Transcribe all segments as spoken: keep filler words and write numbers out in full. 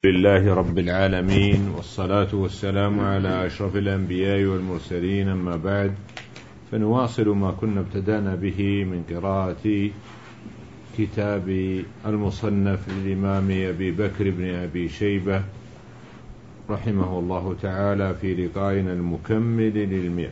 لله رب العالمين، والصلاة والسلام على أشرف الأنبياء والمرسلين، أما بعد، فنواصل ما كنا ابتدأنا به من قراءة كتاب المصنف للإمام أبي بكر بن أبي شيبة رحمه الله تعالى في لقائنا المكمل للمئة.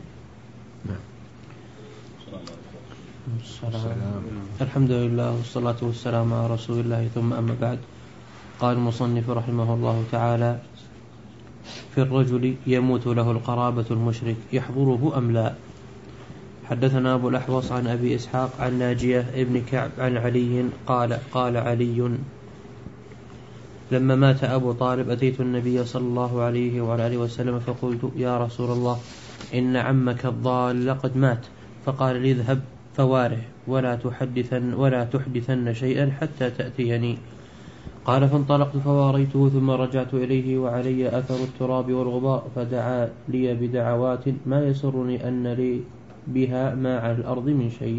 السلام. الحمد لله والصلاة والسلام على رسول الله، ثم أما بعد. قال المصنف رحمه الله تعالى: في الرجل يموت له القرابة المشرك يحضره أم لا؟ حدثنا أبو الأحوص عن أبي إسحاق عن ناجية ابن كعب عن علي قال: قال علي: لما مات أبو طالب أتيت النبي صلى الله عليه وعلى آله وسلم فقلت: يا رسول الله، إن عمك الضال لقد مات. فقال لي: اذهب فواره ولا تحدثن, ولا تحدثن شيئا حتى تأتيني. قال: فانطلقت فواريته ثم رجعت إليه وعلي أثر التراب والغبار، فدعا لي بدعوات ما يسرني أن لي بها ما على الأرض من شيء.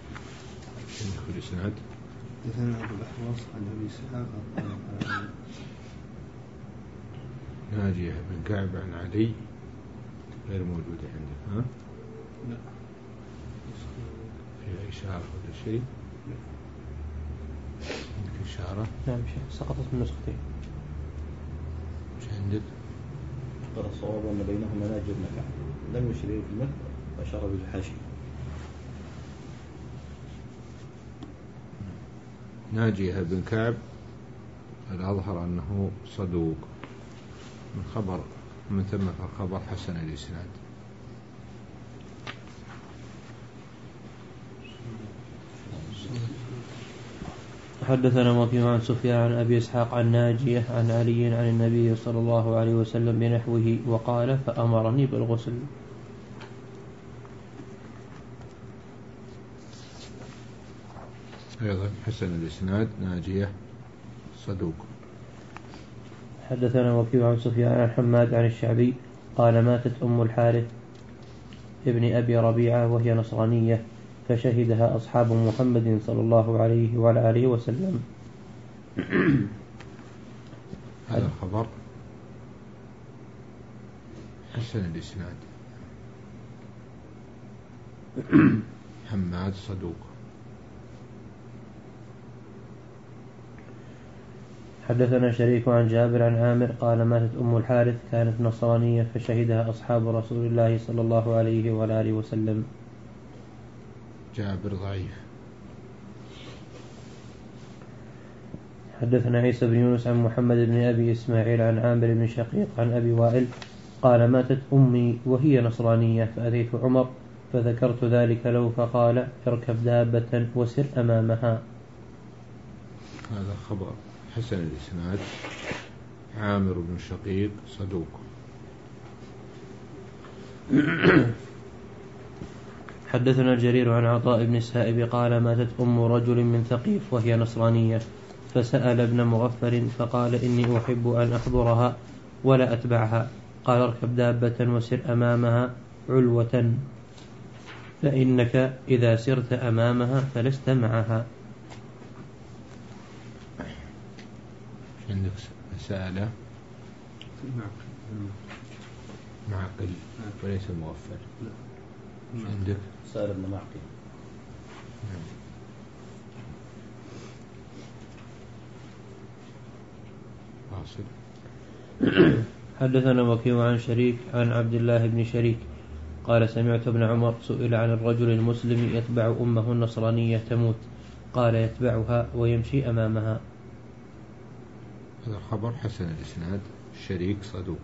حدثنا أبو الأحوص عن أبي إسحاق ناجية بن كعب عن علي غير موجود عندك، ها؟ لا. فيها إشارة ولا شيء؟ عندك إشارة؟ نعم، سقطت من نسختين. مش عندك؟ قال الصواب أن بينهما ناجي بن كعب، لم يشير في المتن وأشار بالحاشية. ناجية بن كعب الأظهر أنه صدوق، من خبر من ثم الخبر حسن الإسناد. حدثنا وكيع عن سفيان عن أبي إسحاق عن ناجية عن علي عن النبي صلى الله عليه وسلم بنحوه وقال: فأمرني بالغسل. أيضا حسن الإسناد، ناجية صدوق. حدثنا وكيع عن سفيان عن حماد عن الشعبي قال: ماتت أم الحارث ابن أبي ربيعة وهي نصرانية، فشهدها أصحاب محمد صلى الله عليه وعلى آله وسلم. هذا الخبر حسن الإسناد، حماد صدوق. حدثنا شريك عن جابر عن عامر قال: ماتت أم الحارث كانت نصرانية، فشهدها أصحاب رسول الله صلى الله عليه وعلى آله وسلم. جابر ضعيف. حدثنا عيسى بن يونس عن محمد بن أبي إسماعيل عن عامر بن شقيق عن أبي وائل قال: ماتت أمي وهي نصرانية، فأتيت عمر فذكرت ذلك له، فقال: اركب دابة وسر أمامها. هذا خبر حسن الإسناد، عامر بن شقيق صدوق. حدثنا جرير عن عطاء بن السائب قال: ماتت أم رجل من ثقيف وهي نصرانية، فسأل ابن مغفر فقال: إني أحب أن أحضرها ولا أتبعها. قال: اركب دابة وسر أمامها علوة، فإنك إذا سرت أمامها فلست معها. عندك سألة معقل وليس مغفر. عندك سأل ابن معقل. حدثنا وكيع عن شريك عن عبد الله بن شريك قال: سمعت ابن عمر سئل عن الرجل المسلم يتبع أمه النصرانية تموت، قال: يتبعها ويمشي أمامها. هذا الخبر حسن الإسناد، شريك صدوق،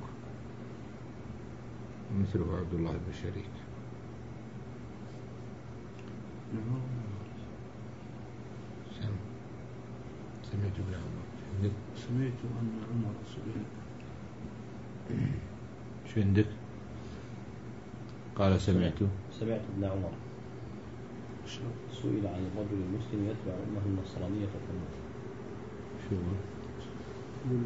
مثله عبد الله بن شريك. سمعت ابن عمر. سمعت أن عمر سئل. شو عندك؟ قال: سمعت سمعت ابن عمر سئل عن الرجل المسلم يتبع أمه النصرانية فتموت. شو يقول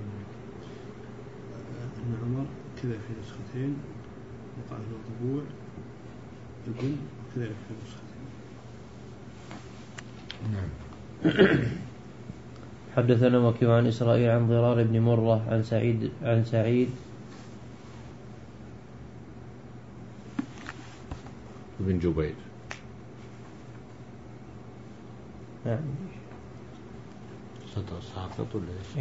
ابن عمر كذا في نسختين، وقع له الضبوع ابن وكذلك في نسختين. نعم. حدثنا وكيع عن إسرائيل عن ضرار بن مرة عن سعيد عن سعيد بن جبير. نعم. ساقط ولا ايش؟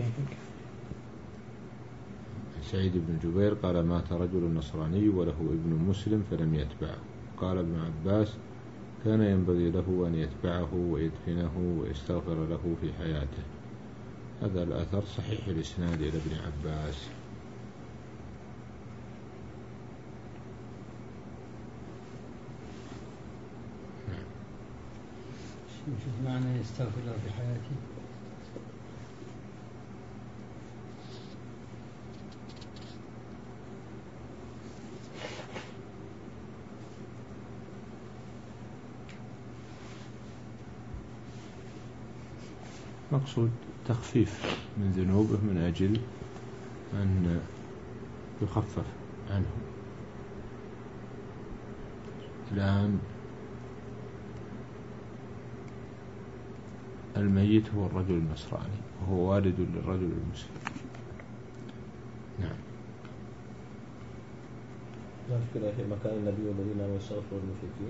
سعيد بن جبير قال مات رجل نصراني وله ابن مسلم فلم يتبعه. قال ابن عباس كان ينبغي له أن يتبعه ويدفنه ويستغفر له في حياته. هذا الأثر صحيح الإسناد إلى ابن عباس. شوف معنى يستغفر له في حياته. مقصود تخفيف من ذنوبه من أجل أن يخفف عنه. الآن الميت هو الرجل النصراني وهو والد للرجل المسلم. نعم. لا مشكلة في مكان النبي والذين آمنوا يستغفرون للمشركين.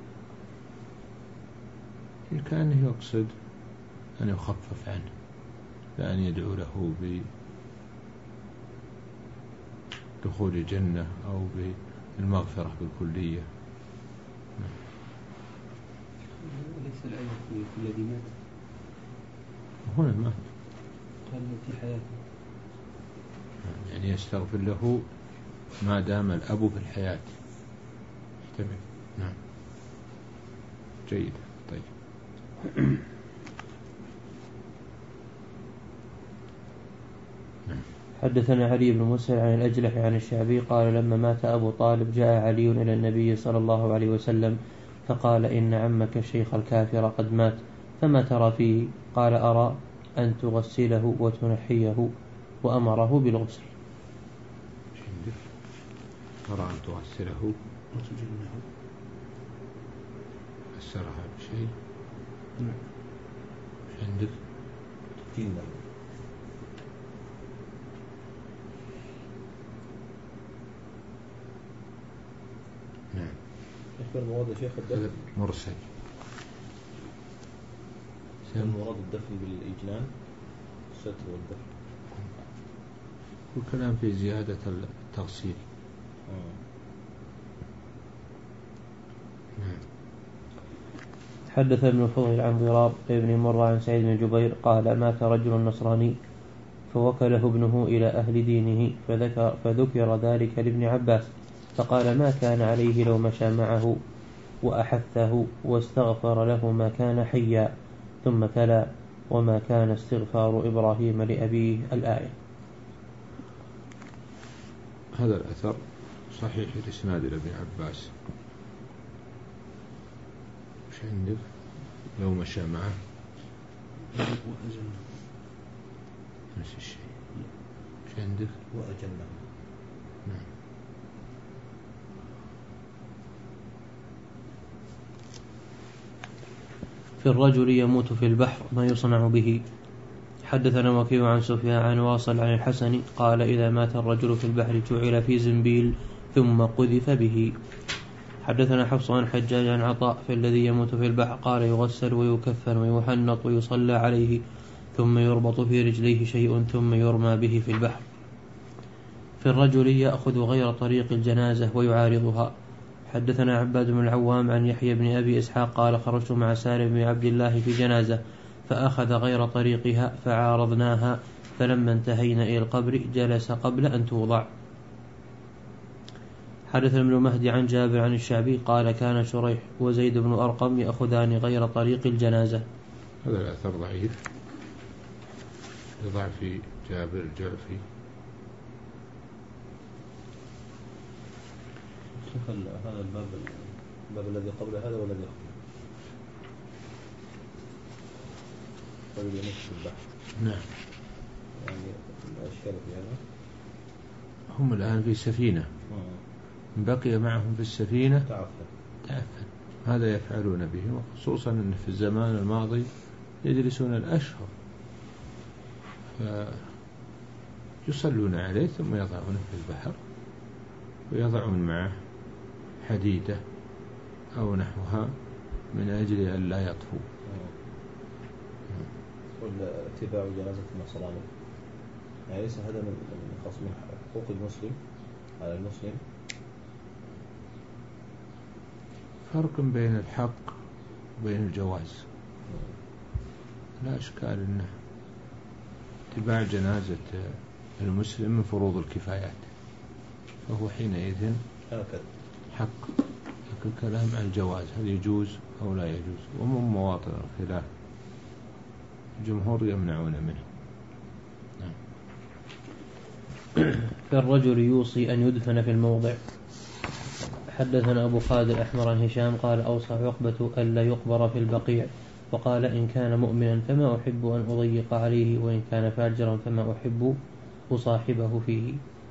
كأنه يقصد أن يخفف عنه لأن يدعو له بدخول الجنة أو بالمغفرة بالكلية. وليس الآية في الذي مات هنا مات قال في حياته، يعني يستغفر له ما دام الأب في الحياة. تمام. نعم جيد. طيب. حدثنا علي بن مسهر عن الأجلح عن الشعبي قال لما مات أبو طالب جاء علي إلى النبي صلى الله عليه وسلم فقال إن عمك الشيخ الكافر قد مات فما ترى فيه؟ قال أرى أن تغسله وتنحيه وأمره بالغسل. أرى أن تغسله وتجنه. فسرها بشيء. نعم. مش عندك؟ جنة. نعم. يشمل مواد شيخ الدفن مرسل. المراد الدفن بالإجنان الستر والدفن. والكلام في زيادة التغسيل. آه. نعم. حدث ابن الفضيل عن ضرار ابن مرة عن سعيد بن جبير قال مات رجل نصراني فوكله ابنه إلى أهل دينه فذكر, فذكر ذلك لابن عباس فقال ما كان عليه لو مشى معه وأحثه واستغفر له ما كان حيا، ثم تلا وما كان استغفار إبراهيم لأبيه الآية. هذا الأثر صحيح الإسناد إلى ابن عباس. مش عندك؟ لو مشى معه وأجنه نفس الشيء. مش عندك؟ وأجنه. نعم. في الرجل يموت في البحر ما يصنع به. حدثنا وكيع عن سفيان عن واصل عن الحسن قال إذا مات الرجل في البحر جعل في زنبيل ثم قذف به. حدثنا حفص عن حجاج عن عطاء في الذي يموت في البحر قال يغسل ويكفن ويحنط ويصلى عليه ثم يربط في رجليه شيء ثم يرمى به في البحر. في الرجل يأخذ غير طريق الجنازة ويعارضها. حدثنا عباد بن العوام عن يحيى بن أبي إسحاق قال خرجت مع سالم بن عبد الله في جنازة فأخذ غير طريقها فعارضناها فلما انتهينا إلى القبر جلس قبل أن توضع. حدثنا ابن مهدي عن جابر عن الشعبي قال كان شريح وزيد بن أرقم يأخذان غير طريق الجنازة. هذا الأثر ضعيف لضعف جابر الجعفي. هذا الباب الباب الذي قبل هذا والذي قبل قبل يموت في البحر. نعم. يعني الأشكال في هذا هم الآن في سفينة بقي معهم في السفينة تعفن تعفن. هذا يفعلون به، وخصوصا أن في الزمان الماضي يجلسون الأشهر يصلون عليه ثم يضعونه في البحر ويضعون معه حديدة أو نحوها من أجل أن لا يطفو. واتباع جنازة النصراني يعني ليس هذا من خاص من حقوق المسلم على المسلم؟ فرق بين الحق وبين الجواز. لا إشكال أنه اتباع جنازة المسلم من فروض الكفايات، فهو حينئذ حق. لكن الكلام عن الجواز هل يجوز أو لا يجوز، ومن مواطن الخلاف الجمهور يمنعون منه. نعم. فالرجل يوصي أن يدفن في الموضع. حدثنا أبو خالد الأحمر عن هشام قال أوصى عقبة ألا يقبر في البقيع، وقال إن كان مؤمنا فما أحب أن أضيق عليه، وإن كان فاجرا فما أحب أصاحبه فيه.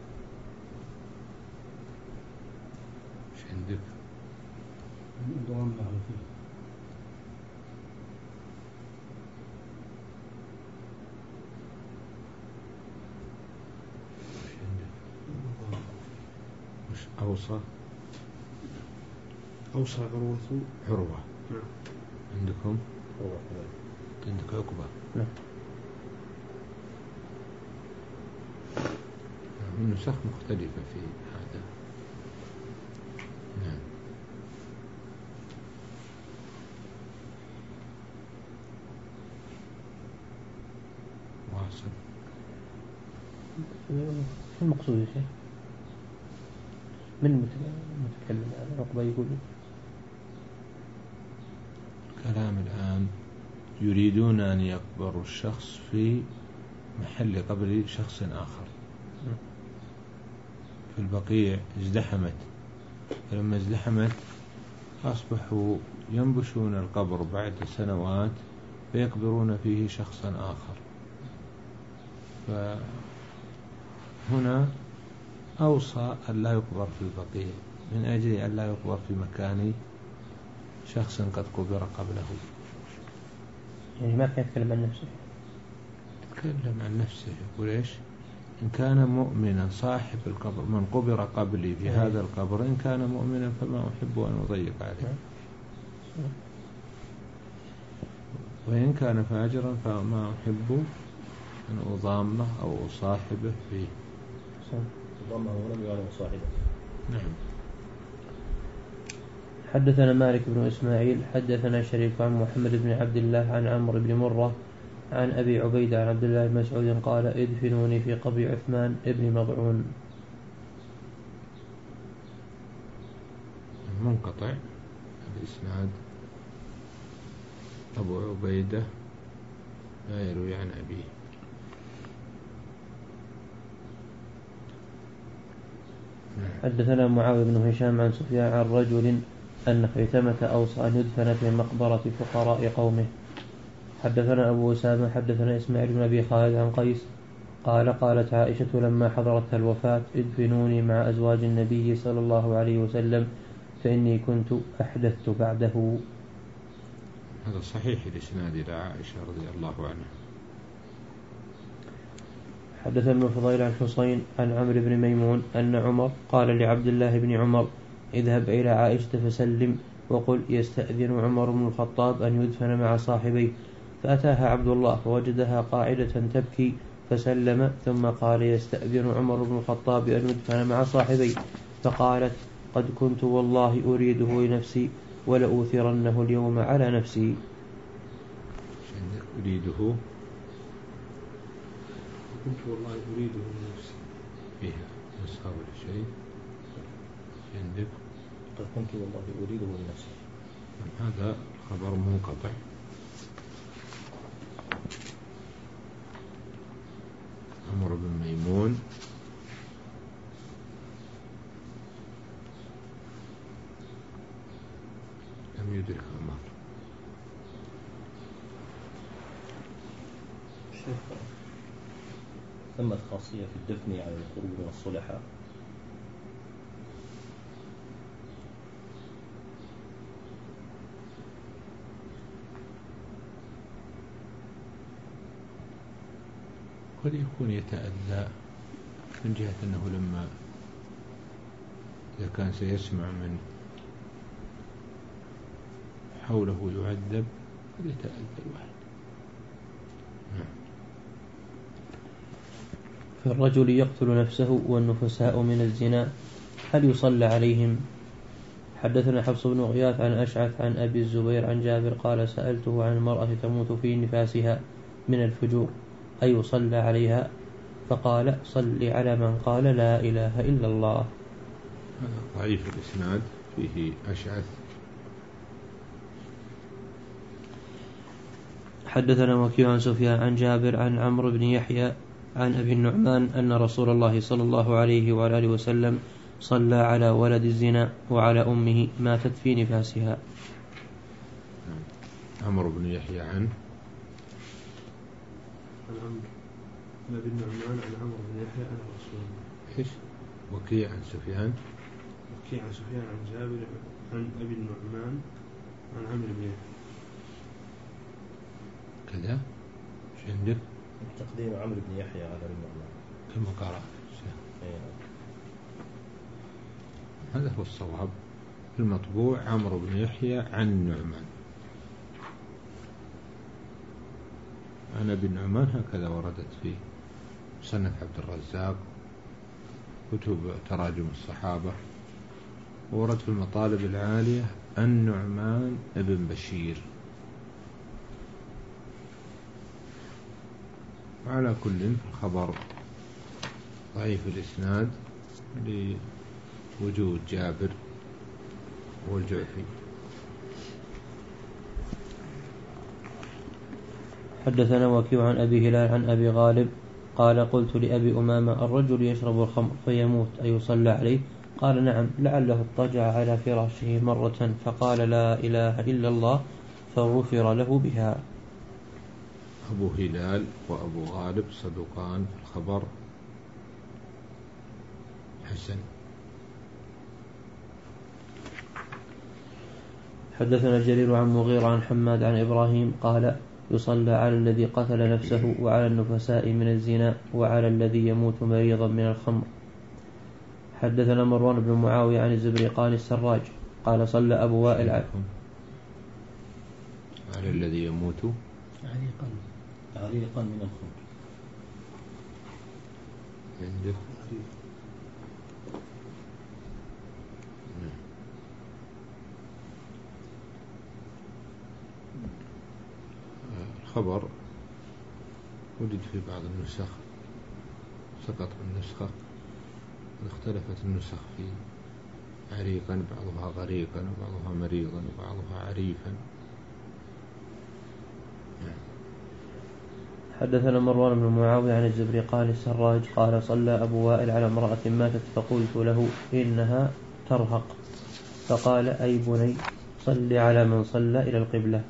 ايش عندك؟ ضمان له فيه. ايش عندك؟ وش أوصى؟ أوصى عروة عروة. نعم. عندكم؟ عندك عقبة. نعم. النسخ مختلفة في هذا. نعم. واصل. شو المقصود يا شيخ؟ من المتكلم عن عقبة يقول؟ كلام الآن يريدون أن يقبروا الشخص في محل قبر شخص آخر. في البقيع ازدحمت، فلما ازدحمت أصبحوا ينبشون القبر بعد سنوات فيقبرون فيه شخصا آخر. فهنا أوصى أن لا يقبر في البقيع من أجل أن لا يقبر في مكان شخص قد قبر قبله. يعني ما كان يتكلم عن نفسه، يتكلم عن نفسه. يقول إيش؟ إن كان مؤمنا صاحب القبر من قبر قبلي في هذا القبر، إن كان مؤمنا فما أحب أن أضيق عليه، وإن كان فاجرا فما أحب أن أضامه أو أصاحبه فيه. أضامه ولم يعلم صاحبه. نعم. حدثنا مالك بن إسماعيل حدثنا شريك عن محمد بن عبد الله عن عمرو بن مرة عن أبي عبيدة عن عبد الله بن مسعود قال ادفنوني في قبر عثمان ابن مضعون. منقطع الإسناد. أبو عبيدة لا يروي عن أبيه. حدثنا معاوية بن هشام عن سفيان عن رجل أن خيثمة أوصى أن يدفن في مقبرة فقراء قومه. حدثنا أبو أسامة حدثنا إسماعيل بن أبي خالد عن قيس قال قالت عائشة لما حضرتها الوفاة ادفنوني مع أزواج النبي صلى الله عليه وسلم فإني كنت أحدثت بعده. هذا صحيح الإسناد إلى عائشة رضي الله عنها. حدثنا ابن فضيل عن حسين عن عمرو بن ميمون أن عمر قال لعبد الله بن عمر اذهب إلى عائشة فسلم وقل يستأذن عمر بن الخطاب أن يدفن مع صاحبيه. فأتاها عبد الله فوجدها قاعدة تبكي فسلم ثم قال يستأذن عمر بن الخطاب أن يدفن مع صاحبيه. فقالت قد كنت والله أريده لنفسي ولأوثرنه اليوم على نفسي. أريده كنت والله أريده لنفسي فيها نسخة ولا شيء عندك؟ قد كنت والله أريده لنفسي. هذا خبر منقطع. عمرو بن ميمون لم يدرك عمر. ثمة خاصية في الدفن على القرب من الصلحاء. قد يكون يتأذى من جهة أنه لما إذا كان سيسمع من حوله يعذب قد يتأذى الواحد. في الرجل يقتل نفسه والنفساء من الزنا هل يصلى عليهم؟ حدثنا حفص بن غياث عن أشعث عن أبي الزبير عن جابر قال سألته عن المرأة تموت في نفاسها من الفجور أيصلى عليها؟ فقال صل على من قال لا إله إلا الله. هذا ضعيف الإسناد فيه أشعث. حدثنا وكيع عن سفيان عن جابر عن عمرو بن يحيى عن أبي النعمان أن رسول الله صلى الله عليه وعلى آله وسلم صلى على ولد الزنا وعلى أمه ماتت في نفاسها. عمرو بن يحيى عن عن أبي النعمان عن عمرو بن يحيى عن رسول الله. إيش؟ وكيع عن سفيان. وكيع عن سفيان عن جابر عن أبي النعمان عن عمرو بن يحيى. كذا ايش عندك؟ تقديم عمرو بن يحيى على النعمان كما قرأ. هذا هو الصواب. المطبوع عمرو بن يحيى عن النعمان عن أبي النعمان، هكذا وردت في مسنف عبد الرزاق كتب تراجم الصحابة، ورد في المطالب العالية النعمان ابن بشير. وعلى كل الخبر ضعيف الإسناد لوجود جابر والجعفي. حدثنا وكيع عن أبي هلال عن أبي غالب قال قلت لأبي أمامة الرجل يشرب الخمر فيموت أيصلى عليه؟ قال نعم لعله اضطجع على فراشه مرة فقال لا إله إلا الله فغفر له بها. أبو هلال وأبو غالب صدوقان في الخبر حسن. حدثنا جرير عن مغيرة عن حماد عن إبراهيم قال يصلى على الذي قتل نفسه وعلى النفساء من الزنا وعلى الذي يموت مريضا من الخمر. حدثنا مروان بن معاوية عن الزبرقان السراج قال صلى أبو وائل على الذي يموت عريقا عريقا من الخمر. عندك الخبر وجد في بعض النسخ سقط النسخة، اختلفت النسخ في عريقا، بعضها غريقا وبعضها مريضا وبعضها عريفا. حدثنا مروان بن معاوية عن الزبرقان السراج قال صلى أبو وائل على امرأة ماتت فقلت له إنها ترهق فقال أي بني صل على من صلى إلى القبلة.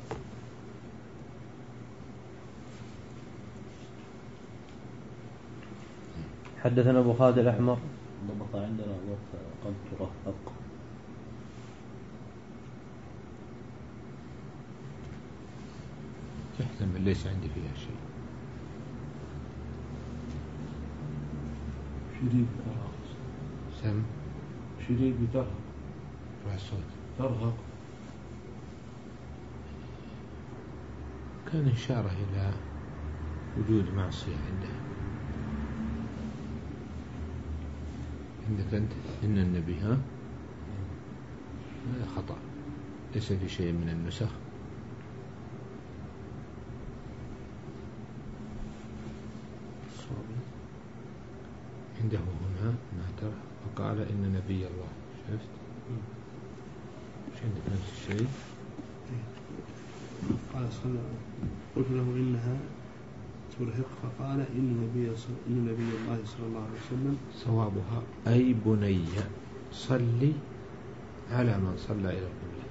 حدثنا أبو خالد الأحمر ضبط عندنا قد ترهق يحتمل ليس عندي فيها شيء. شديد ترهق سم شديد بترهق رفع الصوت ترهق كان إشارة إلى وجود معصية عندها. عندك أنت إن النبي ها هذا خطأ ليس في شيء من النسخ. عنده هنا ما ترى فقال إن نبي الله. شفت مش عندك نفس الشيء؟ قال صلى قلت له إنها ترهق فقال إن نبي إن نبي الله صلى الله عليه وسلم. صوابها أي بني صلي على من صلى إلى القبلة.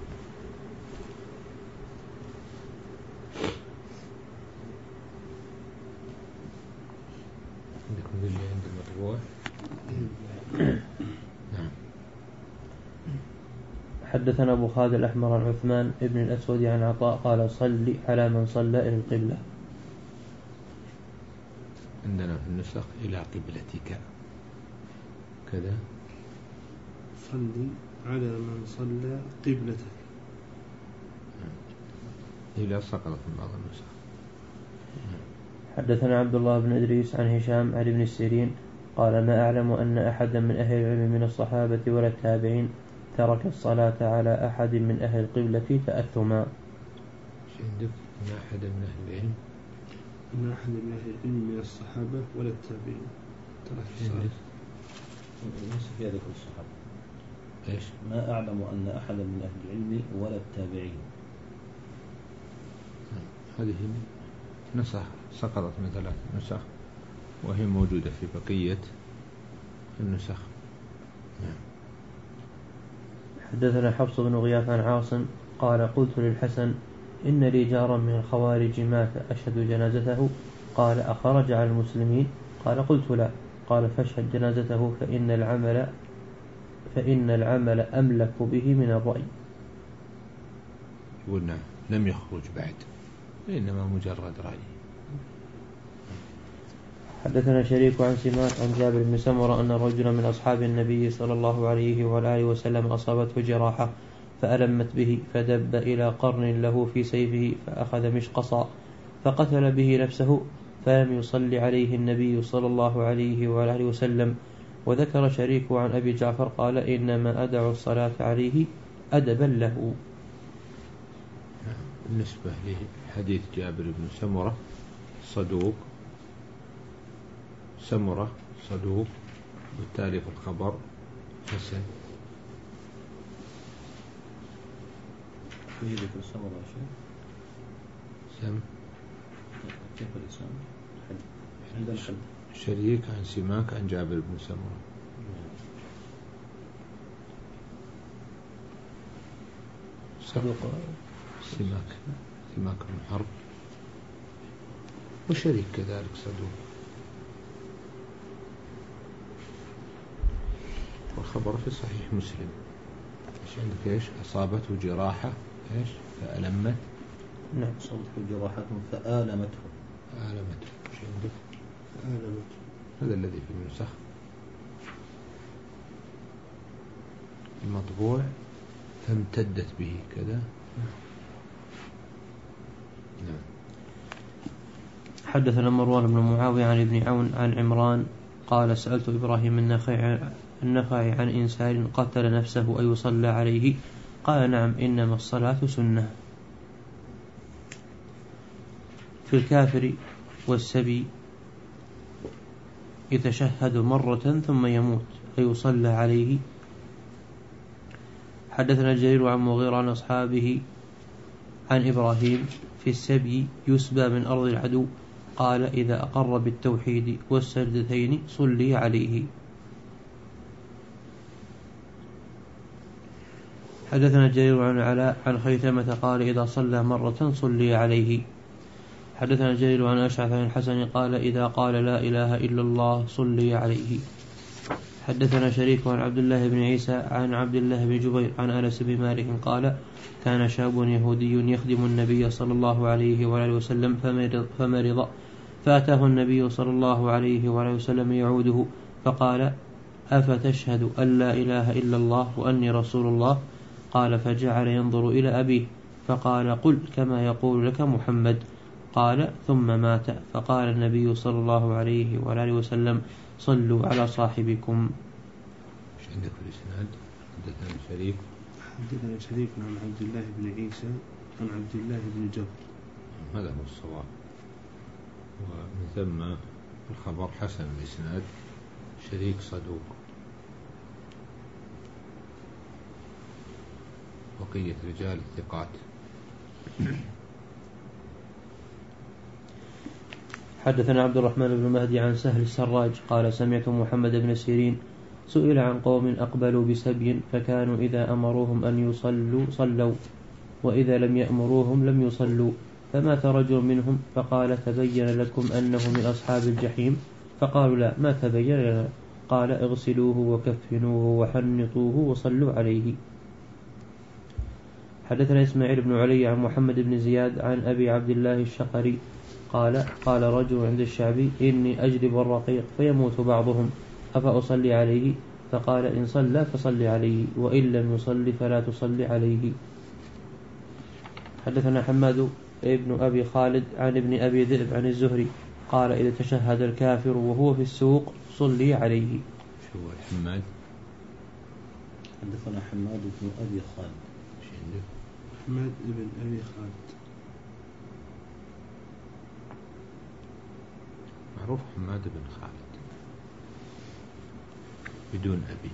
عندكم ذي اللي عند المطبوع؟ نعم. حدثنا أبو خالد الأحمر عن عثمان ابن الأسود عن عطاء قال صل على من صلى إلى القبلة. عندنا في النسخ إلى قبلتك كذا. صلي على من صلى قبلتك. إلى سقطت من بعض النسخ. حدثنا عبد الله بن إدريس عن هشام عن ابن السيرين قال ما أعلم أن أحدا من أهل العلم من الصحابة ولا التابعين ترك الصلاة على أحد من أهل القبلة تأثما. عندك أن أحدا من أهل العلم أن أحد من أهل العلم من الصحابة ولا التابعين ترك الصلاة. نفس في ذكر الصحابة. إيش؟ ما أعلم أن أحدا من أهل العلم ولا التابعين. هذه نسخ سقطت من ثلاث نسخ وهي موجودة في بقية النسخ. حدثنا حفص بن غياث عن عاصم قال قلت للحسن إن لي جارا من الخوارج مات أشهد جنازته قال أخرج على المسلمين قال قلت لا قال فاشهد جنازته فإن العمل فإن العمل أملك به من الرأي. قلنا لم يخرج بعد إنما مجرد رأي. حدثنا شريك عن سماك عن جابر بن سمرة أن رجلا من أصحاب النبي صلى الله عليه وآله وسلم أصابته جراحة فألمت به فدب إلى قرن له في سيفه فأخذ مشقصا فقتل به نفسه فلم يصلي عليه النبي صلى الله عليه وآله وسلم. وذكر شريك عن أبي جعفر قال إنما أدع الصلاة عليه أدبا له. بالنسبة لحديث جابر بن سمرة صدوق سمرة صدوق بالتالي في الخبر حسن. في ذكر السمرة شيء سم كيف الإسلام عند الحد شريك عن سماك عن جابر بن سمرة. صدوق سماك سماك بن حرب وشريك كذلك صدوق. والخبر في صحيح مسلم. ايش عندك؟ ايش أصابته جراحة ايش فألمت. نعم أصابته جراحة فآلمته. فآلمته. ايش عندك؟ فآلمته. هذا الذي في النسخ. المطبوع فامتدت به كذا. نعم. حدثنا مروان بن معاوية عن ابن عون عن عمران قال سألت إبراهيم النخعي النخعي عن إنسان قتل نفسه أيصلى عليه قال نعم إنما الصلاة سنة. في الكافر والسبي يتشهد مرة ثم يموت أيصلى عليه. حدثنا جرير عن مغيرة عن أصحابه عن إبراهيم في السبي يسبى من أرض العدو قال إذا أقر بالتوحيد والسجدتين صلي عليه. حدثنا جرير عن علاء عن خيثمة قال إذا صلى مرة صلي عليه. حدثنا جرير عن أشعث عن الحسن قال إذا قال لا إله إلا الله صلي عليه. حدثنا شريك عن عبد الله بن عيسى عن عبد الله بن جبير عن أنس بن مالك قال كان شاب يهودي يخدم النبي صلى الله عليه وآله وسلم فمرض, فمرض فأتاه النبي صلى الله عليه وآله وسلم يعوده فقال أفتشهد أن لا إله إلا الله وأني رسول الله قال فجعل ينظر إلى أبيه فقال قل كما يقول لك محمد قال ثم مات. فقال النبي صلى الله عليه وآله وسلم صلوا على صاحبكم. ايش عندك في الإسناد؟ حدثنا شريك حدثنا شريك عن عبد الله بن عيسى عن عبد الله بن جبر. هذا هو الصواب. ومن ثم الخبر حسن الإسناد شريك صدوق. بقية رجال الثقات. حدثنا عبد الرحمن بن مهدي عن سهل السراج قال سمعت محمد بن سيرين سئل عن قوم أقبلوا بسبي فكانوا إذا أمروهم أن يصلوا صلوا وإذا لم يأمروهم لم يصلوا فمات رجل منهم فقال تبين لكم أنه من أصحاب الجحيم فقالوا لا ما تبين لنا قال اغسلوه وكفنوه وحنطوه وصلوا عليه. حدثنا إسماعيل بن علي عن محمد بن زياد عن أبي عبد الله الشقري قال قال رجل عند الشعبي إني أجلب الرقيق فيموت بعضهم أفأصلي عليه؟ فقال إن صلى فصل عليه وإن لم يصلي فلا تصلي عليه. حدثنا حماد ابن أبي خالد عن ابن أبي ذئب عن الزهري قال إذا تشهد الكافر وهو في السوق صلي عليه. شو حماد؟ حدثنا حماد بن أبي خالد. حماد بن أبي خالد معروف حماد بن خالد بدون أبي.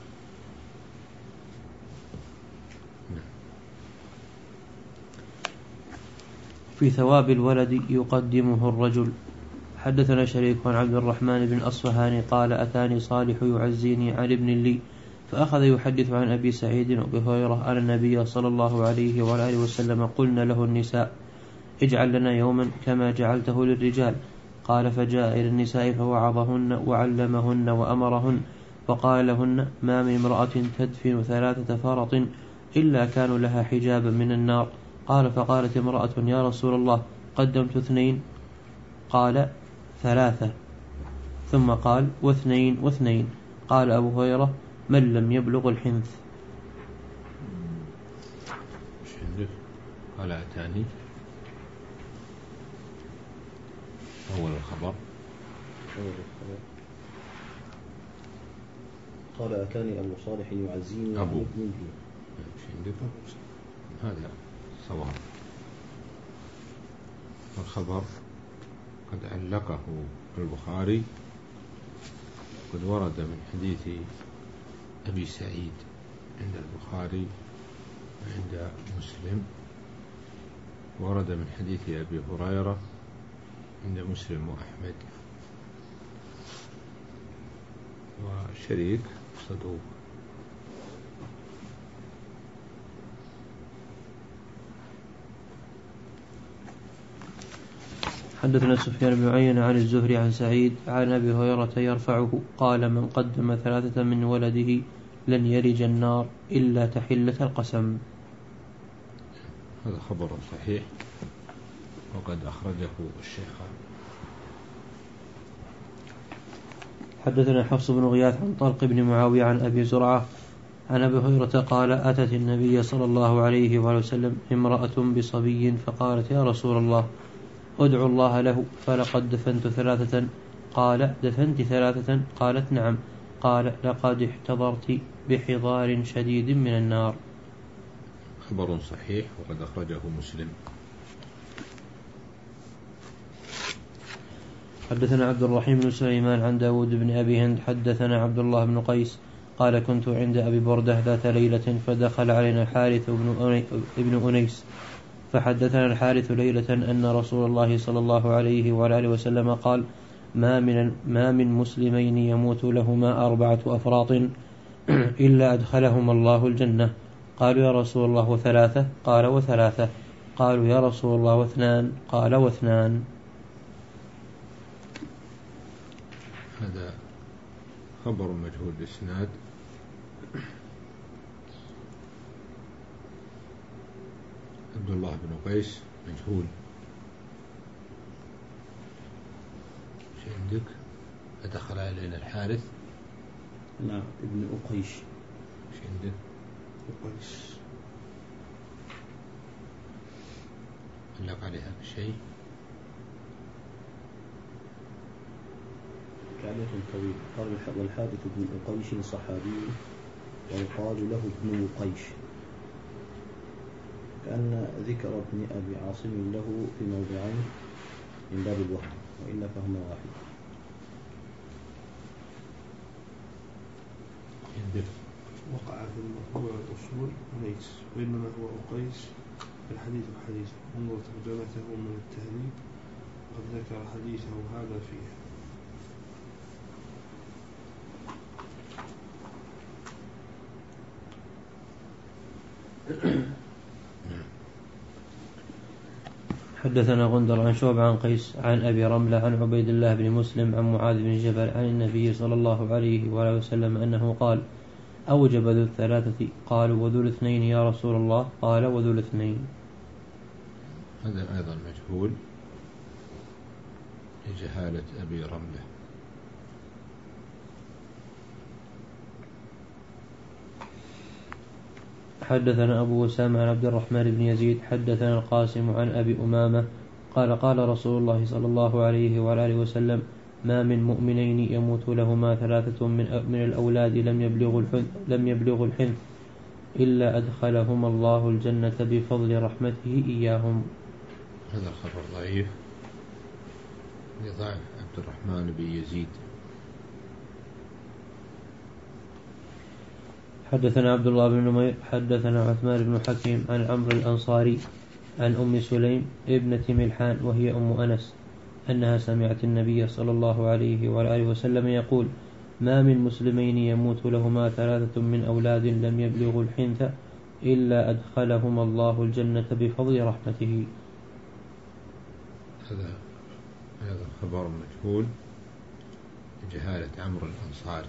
في ثواب الولد يقدمه الرجل. حدثنا شريك عن عبد الرحمن بن أصفهاني قال أتاني صالح يعزيني عن ابن لي فأخذ يحدث عن أبي سعيد وأبي هريرة أن النبي صلى الله عليه وآله وسلم قلنا له النساء اجعل لنا يوما كما جعلته للرجال. قال فجاء إلى النساء فوعظهن وعلمهن وأمرهن وقال لهن ما من امرأة تدفن ثلاثة فرط إلا كانوا لها حجابا من النار. قال فقالت امرأة يا رسول الله قدمت اثنين. قال ثلاثة ثم قال واثنين واثنين. قال أبو هريرة من لم يبلغ الحنث. قال أتاني أول الخبر قال أتاني أبو صالح يعزيني أبو عن ابن لي. هذا صواب. الخبر قد علقه البخاري قد ورد من حديث أبي سعيد عند البخاري وعند مسلم، ورد من حديث أبي هريرة عند مسلم وأحمد، وشريك صدوق. حدثنا سفيان بن عيينة عن الزهري عن سعيد عن أبي هريرة يرفعه قال من قدم ثلاثة من ولده لن يلج النار إلا تحلة القسم. هذا خبر صحيح وقد أخرجه الشيخان. حدثنا حفص بن غياث عن طلق بن معاوية عن أبي زرعة عن أبي هريرة قال أتت النبي صلى الله عليه وسلم امرأة بصبي فقالت يا رسول الله ادعو الله له فلقد دفنت ثلاثة. قال دفنت ثلاثة؟ قالت نعم. قال لقد احتضرت بحضار شديد من النار. خبر صحيح وقد أخرجه مسلم. حدثنا عبد الرحيم بن سليمان عن داود بن أبي هند حدثنا عبد الله بن قيس قال كنت عند أبي بردة ذات ليلة فدخل علينا الحارث بن أنيس فحدثنا الحارث ليلة أن رسول الله صلى الله عليه وآله وسلم قال ما من, ما من مسلمين يموت لهما أربعة أفراط إلا أدخلهما الله الجنة. قالوا يا رسول الله وثلاثة؟ قال وثلاثة. قالوا يا رسول الله واثنان؟ قال واثنان. هذا خبر مجهول الإسناد. عبد الله بن قيس مجهول. ايش عندك؟ فدخل علينا الحارث. نعم ابن أقيش. ايش عندك؟ أقيش علق عليها بشيء؟ تعليق طويل. قال والحارث بن أقيش صحابي ويقال له ابن أقيش، كأن ذكر ابن أبي عاصم له في موضعين من باب الوهم وإلا فهما واحد. وقع في المطبوع والأصول أنيس وإنما هو أقيس. الحديث حديث انظر ترجمته من التهذيب قد ذكر حديثه هذا فيه. حدثنا غندر عن شعب عن قيس عن أبي رملة عن عبيد الله بن مسلم عن معاذ بن جبل عن النبي صلى الله عليه وآله وسلم أنه قال أوجب ذو الثلاثة؟ قالوا وذو الاثنين يا رسول الله؟ قال وذو الاثنين. هذا أيضا مجهول لجهالة أبي رملة. حدثنا أبو أسامة عن عبد الرحمن بن يزيد حدثنا القاسم عن أبي أمامة قال قال رسول الله صلى الله عليه وعلى آله وسلم ما من مؤمنين يموت لهما ثلاثة من من الأولاد لم يبلغوا الحنث لم يبلغوا الحنث إلا أدخلهما الله الجنة بفضل رحمته إياهم. هذا الخبر ضعيف لضعف عبد الرحمن بن يزيد. حدثنا عبد الله بن نمير حدثنا عثمان بن حكيم عن عمرو الأنصاري عن أم سليم ابنة ملحان وهي أم أنس أنها سمعت النبي صلى الله عليه وآله وسلم يقول ما من مسلمين يموت لهما ثلاثة من أولاد لم يبلغوا الحنث إلا أدخلهما الله الجنة بفضل رحمته. هذا هذا الخبر مجهول جهالة عمرو الأنصاري.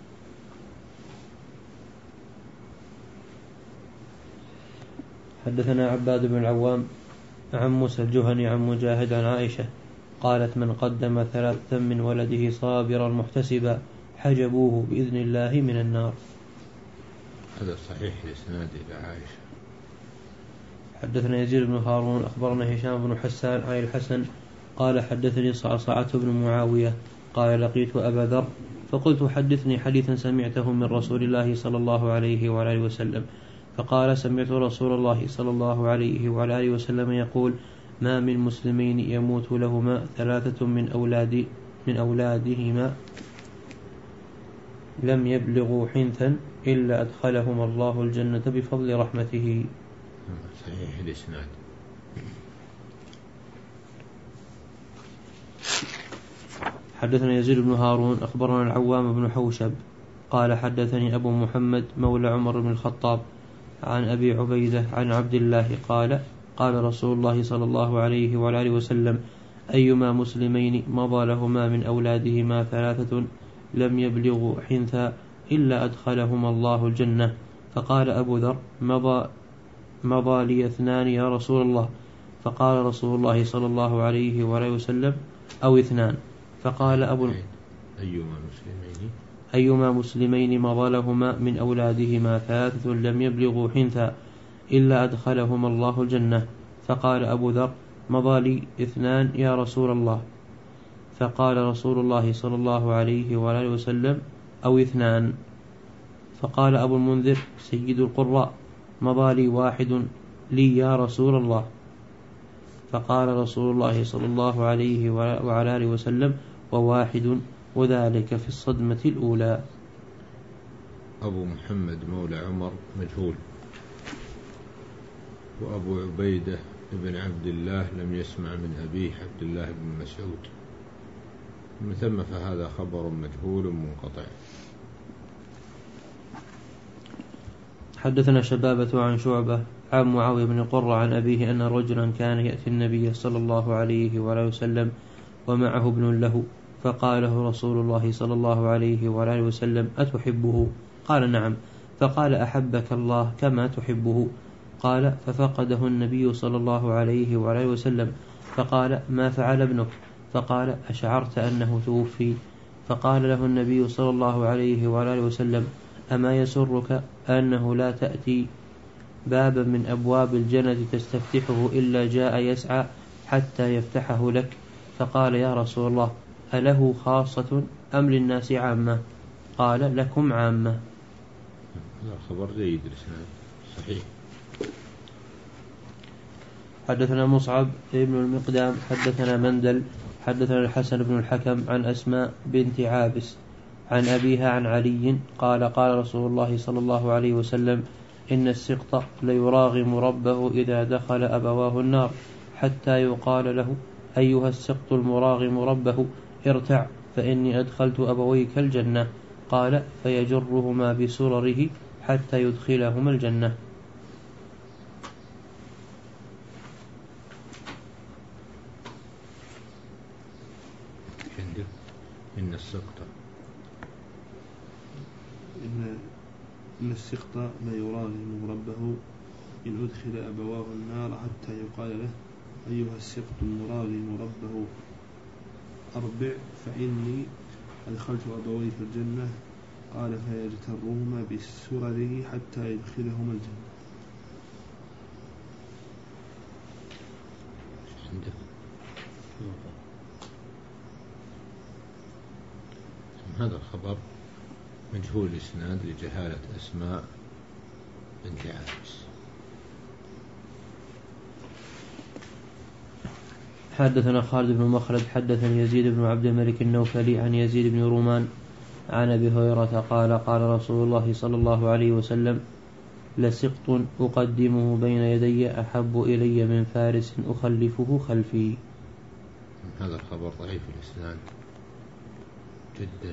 حدثنا عباد بن العوام عن موسى الجهني عن مجاهد عن عائشة قالت من قدم ثلاثة من ولده صابرا محتسبا حجبوه بإذن الله من النار. هذا صحيح لإسناد إلى عائشة. حدثنا يزيد بن هارون أخبرنا هشام بن حسان عن الحسن قال حدثني صعصعة بن معاوية قال لقيت أبا ذر فقلت حدثني حديثا سمعته من رسول الله صلى الله عليه وآله وسلم فقال سمعت رسول الله صلى الله عليه وآله وسلم يقول ما من مسلمين يموت لهما ثلاثة من أولاد من أولادهما لم يبلغوا حنثا إلا أدخلهما الله الجنة بفضل رحمته. صحيح الإسناد. حدثنا يزيد بن هارون أخبرنا العوام بن حوشب قال حدثني أبو محمد مولى عمر بن الخطاب عن أبي عبيدة عن عبد الله قال قال رسول الله صلى الله عليه وآله وسلم أيما مسلمين مضى لهما من أولادهما ثلاثة لم يبلغوا حنثا إلا أدخلهما الله الجنة. فقال أبو ذر مضى, مضى لي اثنان يا رسول الله. فقال رسول الله صلى الله عليه وآله وسلم أو اثنان. فقال أبو أيما مسلمين أيما مسلمين مضى لهما من أولادهما ثلاثة لم يبلغوا حنثا إلا أدخلهما الله الجنة. فقال أبو ذر مضى لي اثنان يا رسول الله. فقال رسول الله صلى الله عليه وآله وسلم أو اثنان. فقال أبو المنذر سيد القراء مضى لي واحد لي يا رسول الله. فقال رسول الله صلى الله عليه وعلى آله وسلم وواحد وذلك في الصدمة الأولى. أبو محمد مولى عمر مجهول. وأبو عبيدة بن عبد الله لم يسمع من أبيه عبد الله بن مسعود. من ثم فهذا خبر مجهول منقطع. حدثنا شبابة عن شعبة عن معاوية بن قرة عن أبيه أن رجلا كان يأتي النبي صلى الله عليه وآله وسلم ومعه ابن له فقال له رسول الله صلى الله عليه وآله وسلم أتحبه؟ قال نعم. فقال أحبك الله كما تحبه. قال ففقده النبي صلى الله عليه وآله وسلم فقال ما فعل ابنك؟ فقال أشعرت أنه توفي؟ فقال له النبي صلى الله عليه وآله وسلم أما يسرك أنه لا تأتي بابا من أبواب الجنة تستفتحه إلا جاء يسعى حتى يفتحه لك؟ فقال يا رسول الله أله خاصة أم للناس عامة؟ قال لكم عامة. هذا خبر جيد صحيح. حدثنا مصعب ابن المقدام حدثنا مندل حدثنا الحسن بن الحكم عن أسماء بنت عابس عن أبيها عن علي قال قال رسول الله صلى الله عليه وسلم إن السقط ليراغم ربه إذا دخل أبواه النار حتى يقال له أيها السقط المراغم ربه ارتع فإني أدخلت أبويك الجنة. قال فيجرهما بسرره حتى يدخلهما الجنة. إن السقط إن إن السقط لا يراغم ربه إن أدخل أبواه النار حتى يقال له أيها السقط المراغم ربه أربع فإني أدخلت أبوي في الجنة قال فيجترهما بسرره حتى يدخلهما الجنة. عندك هذا الخبر مجهول الإسناد لجهالة أسماء بنت عابس. حدثنا خالد بن مخلد حدثني يزيد بن عبد الملك النوفلي عن يزيد بن رومان عن أبي هريرة قال قال رسول الله صلى الله عليه وسلم لسقط أقدمه بين يدي أحب إلي من فارس أخلفه خلفي. هذا الخبر ضعيف الإسناد جدا،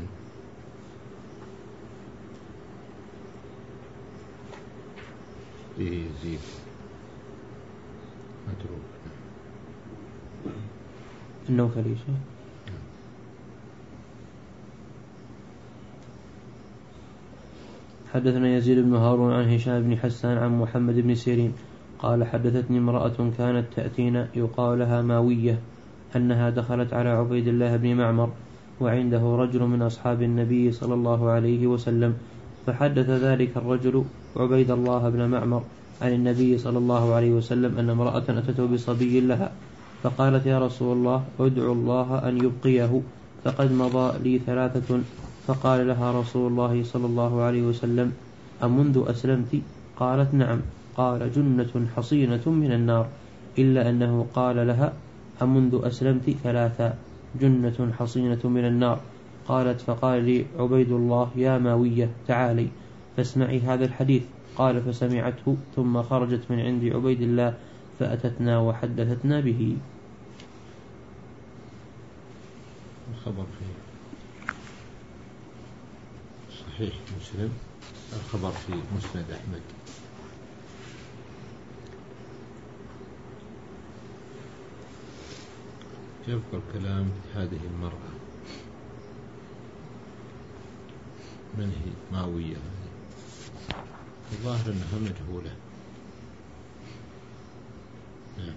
فيه يزيد متروك النوفلي شيء. حدثنا يزيد بن هارون عن هشام بن حسان عن محمد بن سيرين قال حدثتني امرأة كانت تأتينا يقال لها ماوية أنها دخلت على عبيد الله بن معمر وعنده رجل من أصحاب النبي صلى الله عليه وسلم، فحدث ذلك الرجل عبيد الله بن معمر عن النبي صلى الله عليه وسلم أن امرأة أتته بصبي لها فقالت يا رسول الله ادعو الله أن يبقيه فقد مضى لي ثلاثة. فقال لها رسول الله صلى الله عليه وسلم أمنذ أسلمت؟ قالت نعم. قال جنة حصينة من النار، إلا أنه قال لها أمنذ أسلمت ثلاثا جنة حصينة من النار. قالت فقال لي عبيد الله يا ماوية تعالي فاسمعي هذا الحديث. قال فسمعته ثم خرجت من عند عبيد الله فأتتنا وحدثتنا به. الخبر في صحيح مسلم، الخبر في مسند أحمد. يبقى الكلام في هذه المرأة من هي ماوية؟ الظاهر أنها مجهولة. نعم.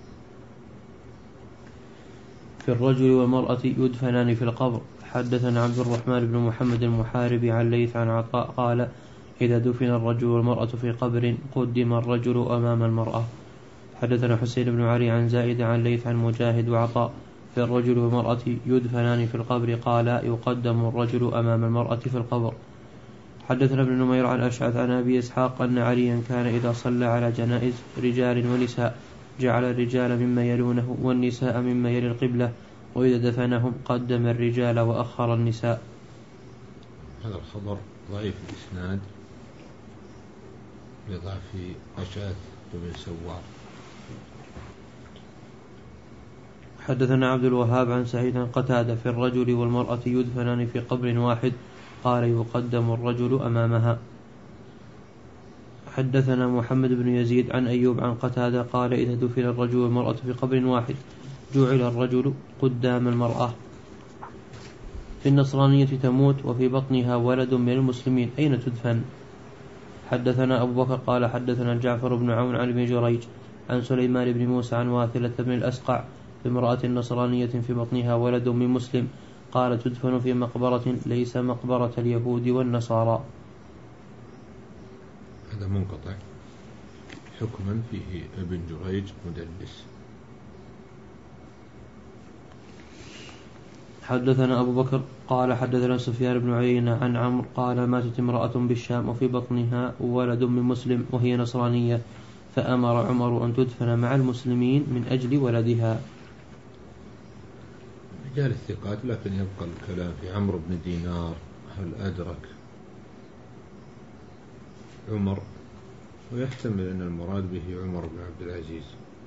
في الرجل والمرأة يدفنان في القبر. حدثنا عبد الرحمن بن محمد المحاربي عن ليث عن عطاء قال إذا دفن الرجل والمرأة في قبر قدم الرجل أمام المرأة. حدثنا حسين بن علي عن زائد عن ليث عن مجاهد وعطاء في الرجل والمرأة يدفنان في القبر قال يقدم الرجل أمام المرأة في القبر. حدثنا ابن نمير عن أشعث عن أبي إسحاق أن عليا كان إذا صلى على جنائز رجال ونساء جعل الرجال مما يلونه والنساء مما يلي القبلة، وإذا دفنهم قدم الرجال وأخر النساء. هذا الخبر ضعيف الإسناد لضعف أشعث بن سوار. حدثنا عبد الوهاب عن سعيد قتادة في الرجل والمرأة يدفنان في قبر واحد قال يقدم الرجل أمامها. حدثنا محمد بن يزيد عن أيوب عن قتادة قال إذا دفن الرجل والمرأة في قبر واحد جعل الرجل قدام المرأة. في النصرانية تموت وفي بطنها ولد من المسلمين أين تدفن؟ حدثنا أبو بكر قال حدثنا جعفر بن عون عن ابن جريج عن سليمان بن موسى عن واثلة بن الأسقع بامرأة نصرانية في بطنها ولد من مسلم قال تدفن في مقبرة ليس مقبرة اليهود والنصارى. هذا منقطع حكما فيه ابن جريج مدلس. حدثنا أبو بكر قال حدثنا سفيان بن عيينة عن عمرو قال ماتت امرأة بالشام وفي بطنها ولد من مسلم وهي نصرانية فأمر عمر أن تدفن مع المسلمين من أجل ولدها. رجال الثقات، لكن يبقى الكلام في عمرو بن دينار هل أدرك عمر، ويحتمل أن المراد به عمر بن عبد العزيز.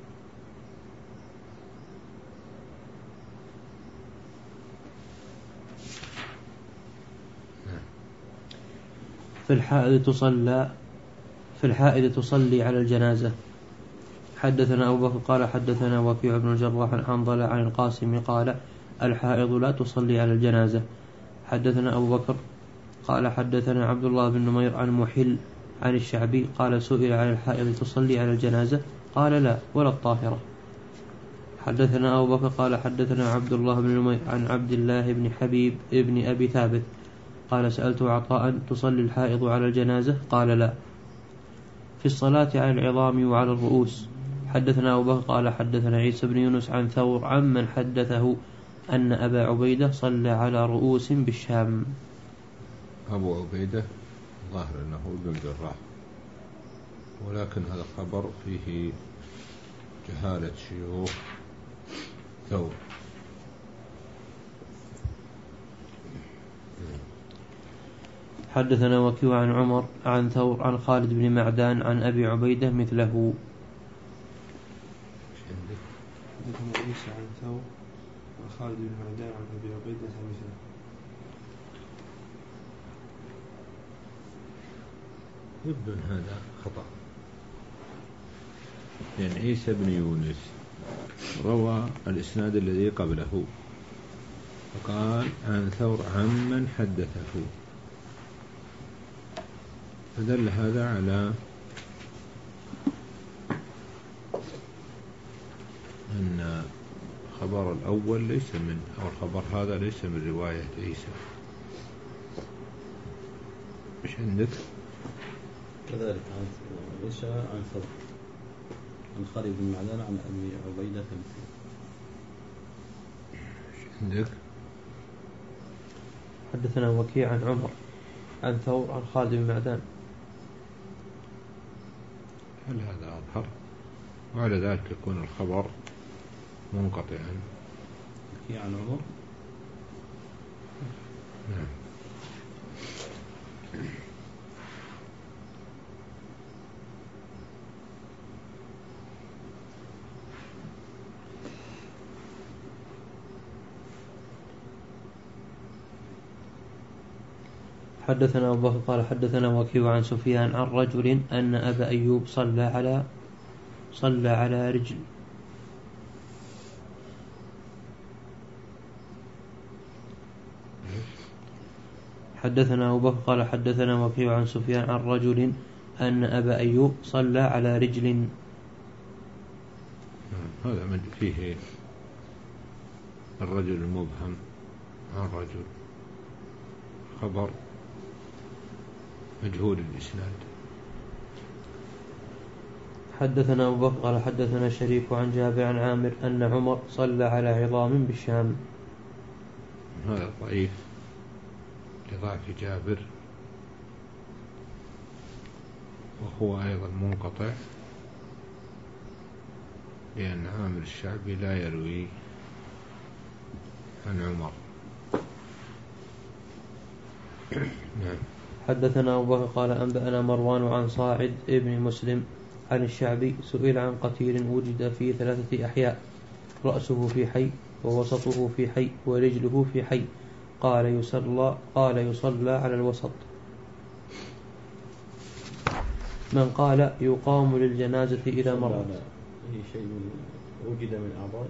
في الحائض تصلى في الحائض تصلي على الجنازة. حدثنا أبو بكر قال حدثنا وكيع بن الجراح عن حنظلة عن القاسم قال الحائض لا تصلي على الجنازة. حدثنا أبو بكر قال حدثنا عبد الله بن نمير عن محل عن الشعبي قال سئل عن الحائض تصلي على الجنازة قال لا ولا الطاهرة. حدثنا أبو بكر قال حدثنا عبد الله بن نمير عن عبد الله بن حبيب ابن أبي ثابت قال سألت عطاء تصلي الحائض على الجنازة قال لا في الصلاة على العظام وعلى الرؤوس. حدثنا أبو بكر قال حدثنا عيسى بن يونس عن ثور عمن حدثه أن أبا عبيدة صلى على رؤوس بالشام. أبو عبيدة ظاهر أنه ابن الجراح، ولكن هذا الخبر فيه جهالة شيوخ ثور. حدثنا وكيع عن عمر عن ثور عن خالد بن معدان عن أبي عبيدة مثله. حدثنا عيسى عن ثور عن خالد بن معدان عن أبي عبيدة مثله. يبدو أن هذا خطأ، لأن عيسى بن يونس روى الإسناد الذي قبله فقال عن ثور عمن حدثه، فدل هذا على أن الخبر الأول ليس من أو الخبر هذا ليس من رواية عيسى. مش عندك؟ كذلك عن عيسى عن ثور عن خالد بن معدان عن أبي عبيدة مثله. مش عندك؟ حدثنا وكيع عن عمر عن ثور عن خالد بن معدان. هل هذا أظهر؟ وعلى ذلك يكون الخبر منقطعا. وكيع عن عمر. نعم. حدثنا أبو بكر قال حدثنا وكيع عن سفيان عن رجل أن أبا أيوب صلى على صلى على رجل حدثنا أبو بكر قال حدثنا وكيع عن سفيان عن رجل أن أبا أيوب صلى على رجل. هذا من فيه الرجل المبهم عن رجل، خبر مجهول الإسناد. حدثنا أبو بكر قال حدثنا شريك عن جابر عن عامر أن عمر صلى على عظام بالشام. هذا ضعيف لضعف جابر، وهو أيضا منقطع، لأن عامر الشعبي لا يروي عن عمر. نعم. حدثنا أبو بكر قال أنبأنا مروان عن صاعد ابن مسلم عن الشعبي سئل عن قتيل وجد في ثلاثة أحياء، رأسه في حي ووسطه في حي ورجله في حي، قال يصلى قال يصلى على الوسط. من قال يقام للجنازة إذا مرت. أي شيء وجد من أعضاء؟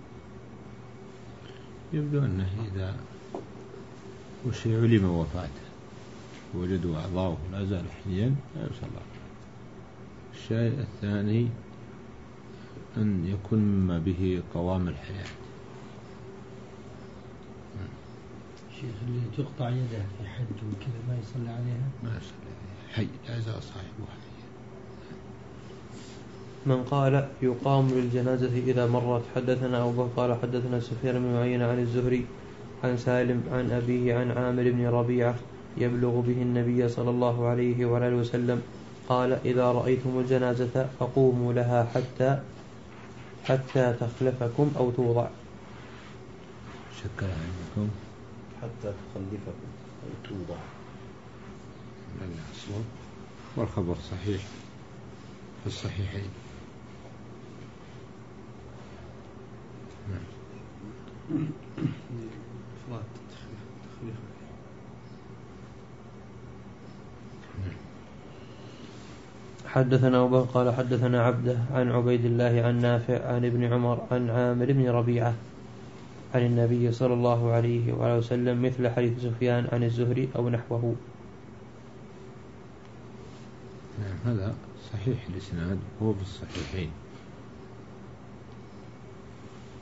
يبدو أنه إذا وش علم وفاته وجدوا أعضاؤه لا زال حيا لا يصلى. الشيء الثاني أن يكون مما به قوام الحياة. شيخ اللي تقطع يده في حج وكذا ما يصلي عليها؟ ما يصلي عليها، حي لا زال صاحبه حي. من قال يقام للجنازة إذا مرت. حدثنا أبو بكر قال حدثنا سفيان بن عيينة عن الزهري عن سالم عن أبيه عن عامر بن ربيعة يبلغ به النبي صلى الله عليه وآله وسلم قال إذا رأيتم الجنازة فقوموا لها حتى حتى تخلفكم أو توضع. شكل عندكم حتى تخلفكم أو توضع. الأصوات والخبر صحيح في الصحيحين. حدثنا أبو بكر قال حدثنا عبده عن عبيد الله عن نافع عن ابن عمر عن عامر بن ربيعة عن النبي صلى الله عليه وآله وسلم مثل حديث سفيان عن الزهري أو نحوه. نعم هذا صحيح الإسناد هو في الصحيحين.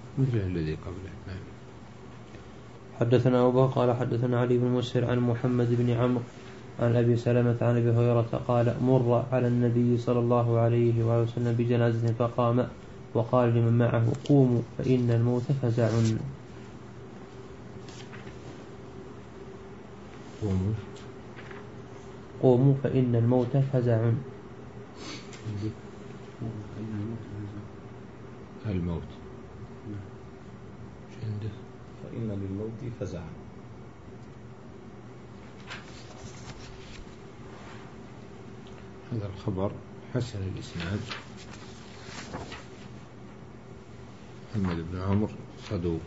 مثل الذي قبله. نعم. حدثنا أبو بكر قال حدثنا علي بن مسهر عن محمد بن عمرو عن أبي سلمة عن أبي هريرة قال مر على النبي صلى الله عليه وسلم بجنازة فقام وقال لمن معه قوموا فإن الموت فزع. قوموا قوموا فإن الموت فزع. الموت عندك فإن للموت فزعا. هذا الخبر حسن الإسناد. محمد بن عمرو صدوق.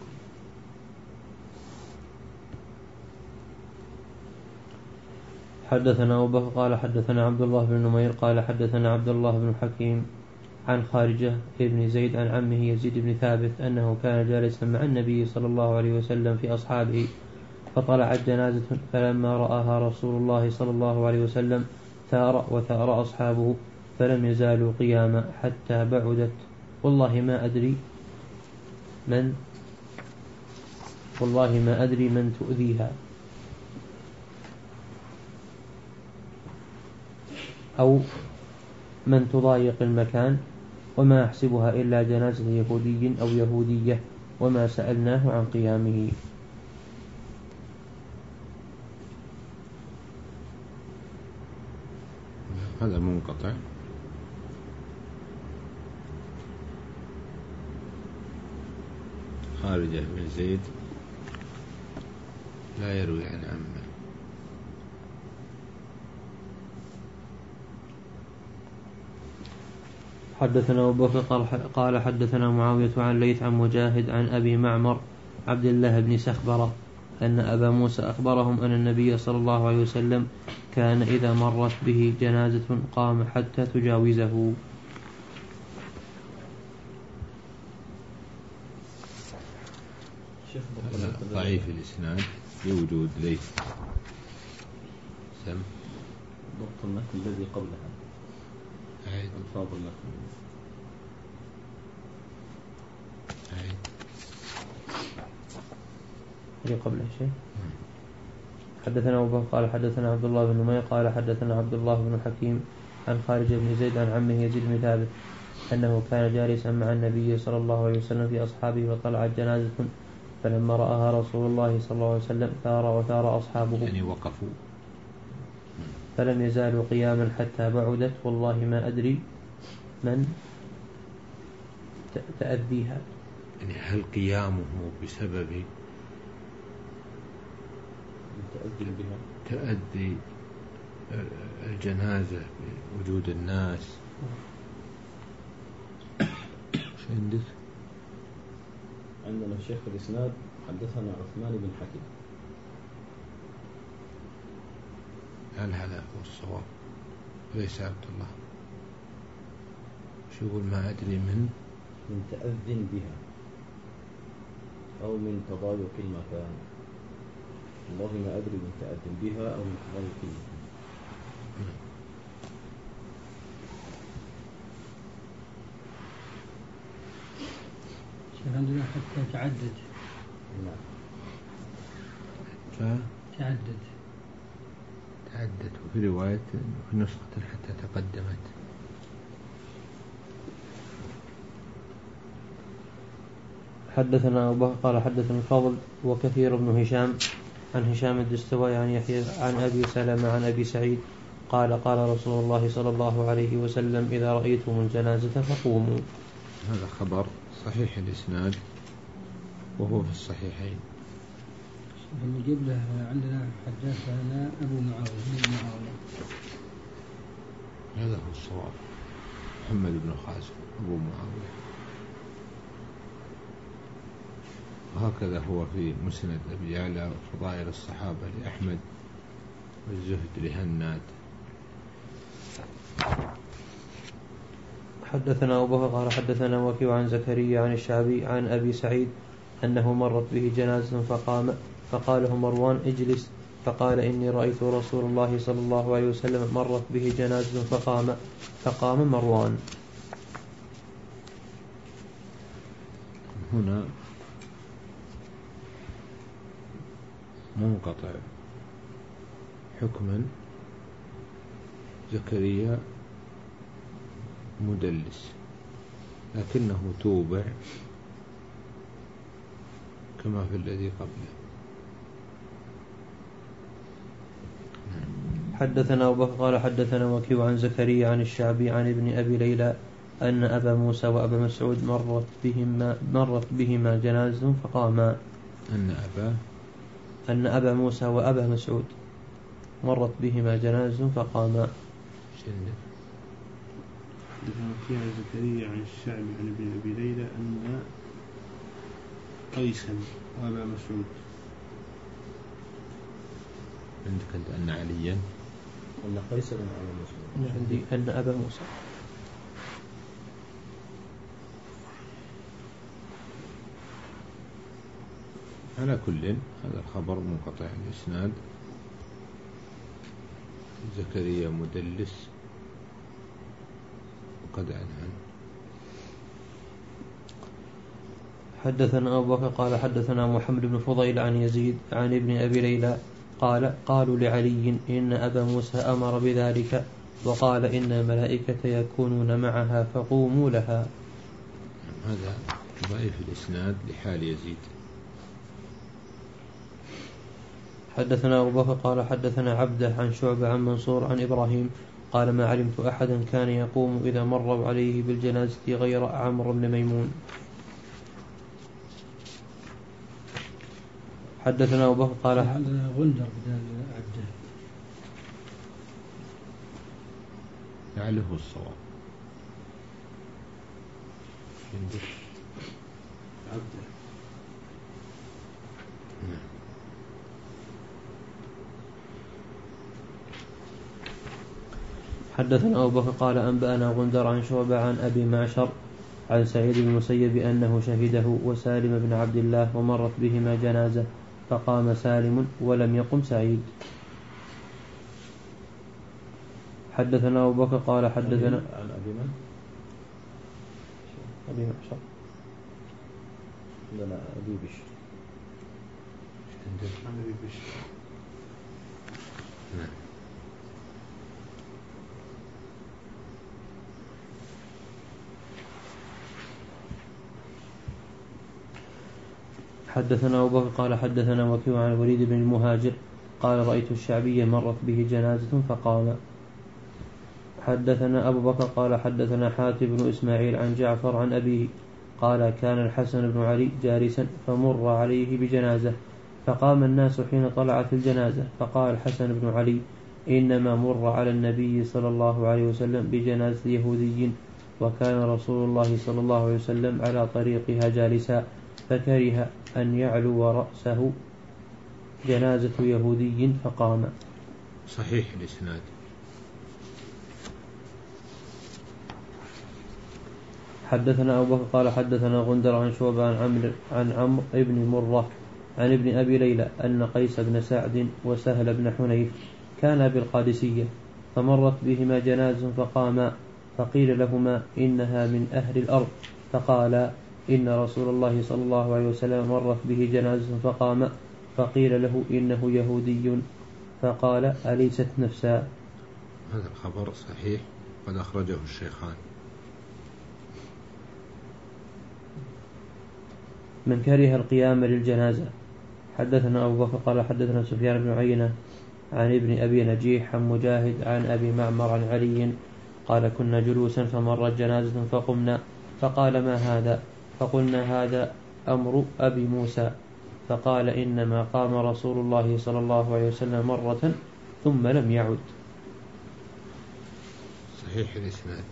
حدثنا أبو بكر قال حدثنا عبد الله بن نمير قال حدثنا عبد الله بن حكيم عن خارجة ابن زيد عن عمه يزيد بن ثابت أنه كان جالسا مع النبي صلى الله عليه وسلم في أصحابه فطلعت جنازة فلما رآها رسول الله صلى الله عليه وسلم ثار وثار أصحابه فلم يزالوا قياما حتى بعدت والله ما أدري من والله ما أدري من تؤذيها أو من تضايق المكان وما أحسبها إلا جنازة يهودي أو يهودية وما سألناه عن قيامه. هذا منقطع. خارجة بن زيد لا يروي عن عمه. حدثنا أبو بكر قال حدثنا معاوية عن ليث عن مجاهد عن أبي معمر عبد الله بن سخبرة أن أبا موسى أخبرهم أن النبي صلى الله عليه وسلم كان إذا مرت به جنازة قام حتى تجاوزه. ضعيف الإسناد لوجود ليث. سم ضبط المتن الذي قبلها. عيد ألفاظ المتن. عيد اللي قبله شيء. حدثنا أبو بكر قال حدثنا عبد الله بن نمير قال حدثنا عبد الله بن حكيم عن خارجة بن زيد عن عمه يزيد بن ثابت أنه كان جالسا مع النبي صلى الله عليه وسلم في أصحابه وطلعت جنازة فلما رآها رسول الله صلى الله عليه وسلم ثار وثار أصحابه يعني وقفوا فلم يزالوا قياما حتى بعدت والله ما أدري من تأذيها. يعني هل قيامه بسبب تأذي بها تأذي الجنازة بوجود الناس؟ شو عندك؟ عندنا الشيخ الإسناد حدثنا عثمان بن حكيم. هل هذا هو الصواب ليس عبد الله؟ شو يقول ما أدري من من تأذن بها أو من تضايق المكان. والله ما أدري من تأذن بها أو من تضايق المكان. عندنا حتى تعدد. نعم. ف... تعدد تعدد. وفي رواية في نسخة حتى تقدمت. حدثنا أبو بكر قال حدثنا الفضل وكثير بن هشام عن هشام الدستوائي عن يحيى عن أبي سلمة عن أبي سعيد قال قال رسول الله صلى الله عليه وسلم إذا رأيتم الجنازة فقوموا. هذا خبر صحيح الإسناد وهو في الصحيحين. نجيب له عندنا حدثنا أبو معاوية معاوية. هذا هو الصواب. محمد بن خازم أبو معاوية. وهكذا هو في مسند أبي يعلى وفضائل الصحابة لأحمد والزهد لهناد. حدثنا أبو بكر قال حدثنا وكيع عن زكريا عن الشعبي عن أبي سعيد أنه مرت به جنازة فقام فقال له مروان اجلس فقال إني رأيت رسول الله صلى الله عليه وسلم مرت به جنازة فقام فقام مروان. هنا منقطع حكما زكريا مدلس، لكنه توبع كما في الذي قبله. حدثنا أبو بكر قال حدثنا وكيع عن زكريا عن الشعبي عن ابن أبي ليلى أن أبا موسى وأبا مسعود مرت بهما مرت بهما جنازة فقاما. أن أبا أن أبا موسى وأبا مسعود مرت بهما جنازة فقاما. وكيع عن زكريا عن الشعبي عن ابن أبي ليلى أن قيسا وأبا مسعود. عندك أنت أن عليا أن قيسا وأبا مسعود. عندي أن أبا موسى. على كل هذا الخبر منقطع الإسناد، زكريا مدلس وقد عنه. حدثنا أبو بكر قال حدثنا محمد بن فضيل عن يزيد عن ابن أبي ليلى قال قالوا لعلي إن أبا موسى أمر بذلك وقال إن الملائكة يكونون معها فقوموا لها. هذا ضعيف الإسناد لحال يزيد. حدثنا أبو بكر قال حدثنا عبده عن شعبة عن منصور عن إبراهيم قال ما علمت أحدا كان يقوم إذا مروا عليه بالجنازة غير عمرو بن ميمون. حدثنا أبو بكر قال عندنا غندر بدل عبده لعله الصواب. عبده حدثنا أبو بكر قال أنبأنا غندر عن شعبة عن أبي معشر عن سعيد بن المسيب أنه شهده وسالم بن عبد الله ومرت بهما جنازة فقام سالم ولم يقم سعيد. حدثنا أبو بكر قال حدثنا عن أبي من؟ أبي معشر لا لا أبي بشر. عن أبي بشر. نعم. حدثنا أبو بكر قال حدثنا وكيع عن الوليد بن المهاجر قال رأيت الشعبي مرت به جنازة فقام. حدثنا أبو بكر قال حدثنا حاتم بن إسماعيل عن جعفر عن أبيه قال كان الحسن بن علي جالسا فمر عليه بجنازة فقام الناس حين طلعت الجنازة فقال الحسن بن علي إنما مر على النبي صلى الله عليه وسلم بجنازة يهودي وكان رسول الله صلى الله عليه وسلم على طريقها جالسا فكره أن يعلو رأسه جنازة يهودي فقام. صحيح الإسناد. حدثنا أبو بكر قال حدثنا غندر عن شعبة عن عمرو عن عمرو بن مرة عن ابن أبي ليلى أن قيس بن سعد وسهل بن حنيف كانا بالقادسية فمرت بهما جنازة فقاما فقيل لهما إنها من أهل الأرض فقالا إن رسول الله صلى الله عليه وسلم مرت به جنازة فقام فقيل له إنه يهودي فقال أليست نفسا. هذا الخبر صحيح قد أخرجه الشيخان. من كره القيام للجنازة. حدثنا أبو بكر قال حدثنا سفيان بن عيينة عن ابن أبي نجيح عن مجاهد عن أبي معمر عن علي قال كنا جلوسا فمرت جنازة فقمنا فقال ما هذا فقلنا هذا أمر أبي موسى فقال إنما قام رسول الله صلى الله عليه وسلم مرة ثم لم يعد. صحيح الإسناد.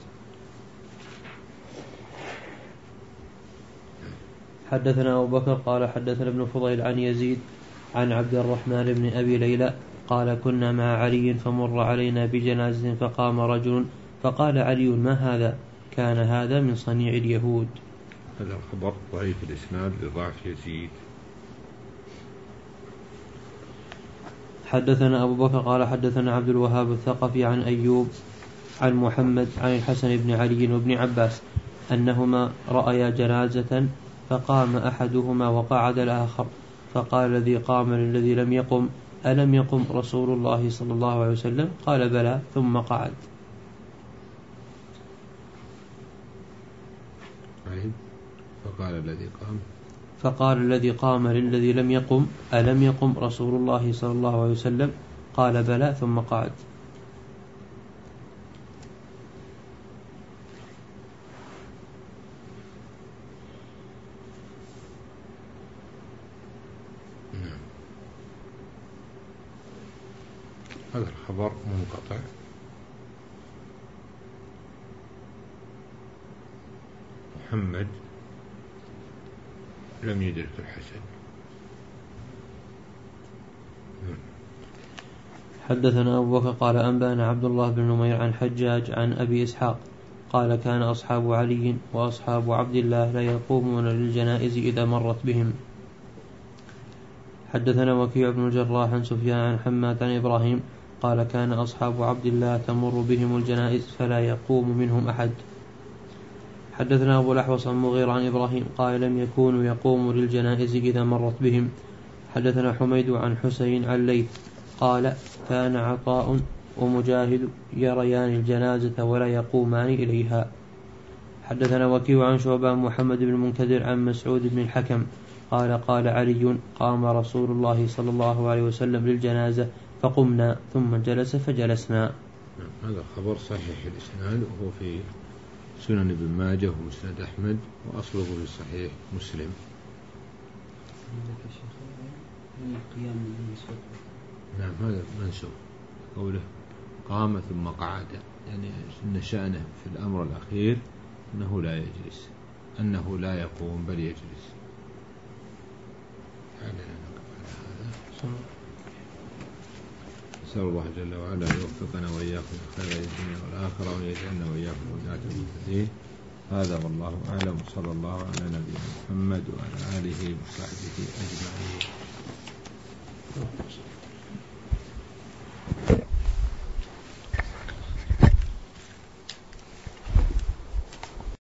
حدثنا أبو بكر قال حدثنا ابن فضيل عن يزيد عن عبد الرحمن بن أبي ليلى قال كنا مع علي فمر علينا بجنازة فقام رجل فقال علي ما هذا كان هذا من صنيع اليهود. هذا الخبر ضعيف الإسناد لضعف يزيد. حدثنا أبو بكر قال حدثنا عبد الوهاب الثقفي عن أيوب عن محمد عن الحسن بن علي وابن عباس أنهما رأيا جنازة فقام أحدهما وقعد الآخر، فقال الذي قام للذي لم يقم: ألم يقم رسول الله صلى الله عليه وسلم؟ قال: بلى، ثم قعد. فقال الذي قام فقال الذي قام للذي لم يقم: ألم يقم رسول الله صلى الله عليه وسلم؟ قال: بلى، ثم قعد. هذا الخبر منقطع. محمد لم يدرك الحسن. حدثنا أبو بكر قال أنبأنا عبد الله بن نمير عن حجاج عن أبي إسحاق قال: كان أصحاب علي وأصحاب عبد الله لا يقومون للجنائز إذا مرت بهم. حدثنا وكيع بن الجراح عن سفيان عن حماد عن إبراهيم قال: كان أصحاب عبد الله تمر بهم الجنائز فلا يقوم منهم أحد. حدثنا أبو الأحوص عن مغيرة عن إبراهيم قال: لم يكونوا يقوموا للجنائز إذا مرت بهم. حدثنا حميد عن حسين عن ليث قال: كان عطاء ومجاهد يريان الجنازة ولا يقومان إليها. حدثنا وكيع عن شعبان محمد بن المنكدر عن مسعود بن الحكم قال: قال علي: قام رسول الله صلى الله عليه وسلم للجنازة فقمنا ثم جلس فجلسنا. هذا خبر صحيح الإسناد، وهو في سنن ابن ماجه ومسند أحمد، وأصله في صحيح مسلم. نعم، هذا منسوخ قوله قام ثم قعد، يعني إن شأنه في الأمر الأخير أنه لا يجلس، أنه لا يقوم بل يجلس. نسأل الله جل وعلا أن يوفقنا وإياكم خير الدنيا والآخرة، وأن يجعلنا وإياكم هداة المهتدين. هذا والله أعلم، صلى الله على نبينا محمد وعلى آله وصحبه أجمعين.